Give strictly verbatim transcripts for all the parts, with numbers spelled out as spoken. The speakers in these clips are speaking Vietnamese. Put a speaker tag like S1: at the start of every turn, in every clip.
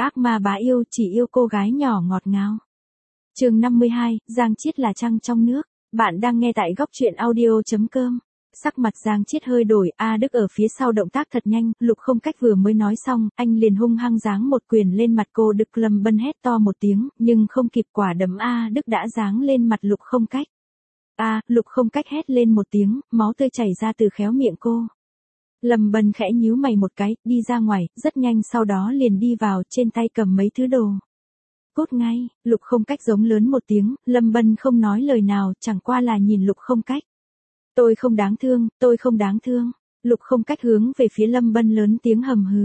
S1: ác ma bá yêu chỉ yêu cô gái nhỏ ngọt ngào. Chương năm mươi hai, Giang Chiết là trăng trong nước. Bạn đang nghe tại góc truyện audio chấm com. Sắc mặt Giang Chiết hơi đổi, A Đức ở phía sau động tác thật nhanh, Lục Không Cách vừa mới nói xong, anh liền hung hăng giáng một quyền lên mặt cô. Đức Lâm Bân hét to một tiếng, nhưng không kịp quả đấm A Đức đã giáng lên mặt Lục Không Cách. A, Lục Không Cách hét lên một tiếng, máu tươi chảy ra từ khéo miệng cô. Lâm Bân khẽ nhíu mày một cái, đi ra ngoài, rất nhanh sau đó liền đi vào, trên tay cầm mấy thứ đồ. Cút ngay, Lục Không Cách giống lớn một tiếng, Lâm Bân không nói lời nào, chẳng qua là nhìn Lục Không Cách. Tôi không đáng thương, tôi không đáng thương. Lục Không Cách hướng về phía Lâm Bân lớn tiếng hầm hừ.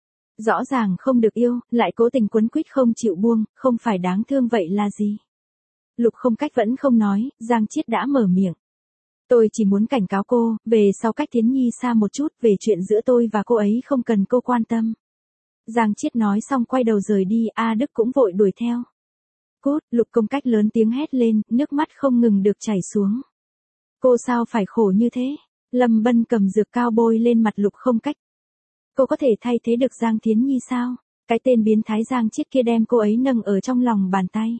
S1: Rõ ràng không được yêu, lại cố tình quấn quýt không chịu buông, không phải đáng thương vậy là gì? Lục Không Cách vẫn không nói, Giang Chiết đã mở miệng. Tôi chỉ muốn cảnh cáo cô, về sau cách Thiến Nhi xa một chút, về chuyện giữa tôi và cô ấy không cần cô quan tâm. Giang Chiết nói xong quay đầu rời đi, A Đức cũng vội đuổi theo. Cút, Lục Không Cách lớn tiếng hét lên, nước mắt không ngừng được chảy xuống. Cô sao phải khổ như thế? Lâm Bân cầm dược cao bôi lên mặt Lục Không Cách. Cô có thể thay thế được Giang Thiến Nhi sao? Cái tên biến thái Giang Chiết kia đem cô ấy nâng ở trong lòng bàn tay.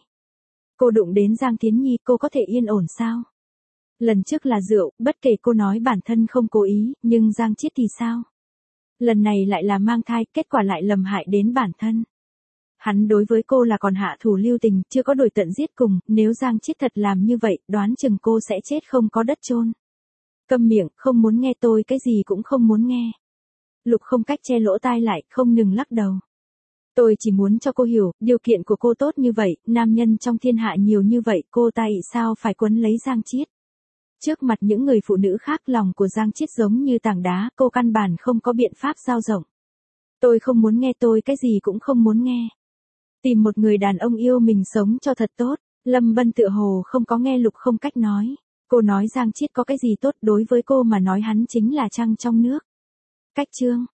S1: Cô đụng đến Giang Thiến Nhi, cô có thể yên ổn sao? Lần trước là rượu, bất kể cô nói bản thân không cố ý, nhưng Giang Chiết thì sao? Lần này lại là mang thai, kết quả lại lầm hại đến bản thân. Hắn đối với cô là còn hạ thủ lưu tình, chưa có đuổi tận giết cùng, nếu Giang Chiết thật làm như vậy, đoán chừng cô sẽ chết không có đất chôn. Câm miệng, không muốn nghe tôi cái gì cũng không muốn nghe. Lục Không Cách che lỗ tai lại, không ngừng lắc đầu. Tôi chỉ muốn cho cô hiểu, điều kiện của cô tốt như vậy, nam nhân trong thiên hạ nhiều như vậy, cô tại sao phải quấn lấy Giang Chiết? Trước mặt những người phụ nữ khác lòng của Giang Chiết giống như tảng đá, cô căn bản không có biện pháp dao rộng. Tôi không muốn nghe tôi cái gì cũng không muốn nghe. Tìm một người đàn ông yêu mình sống cho thật tốt. Lâm Bân tựa hồ không có nghe Lục Không Cách nói. Cô nói Giang Chiết có cái gì tốt, đối với cô mà nói hắn chính là trăng trong nước. Cách chương.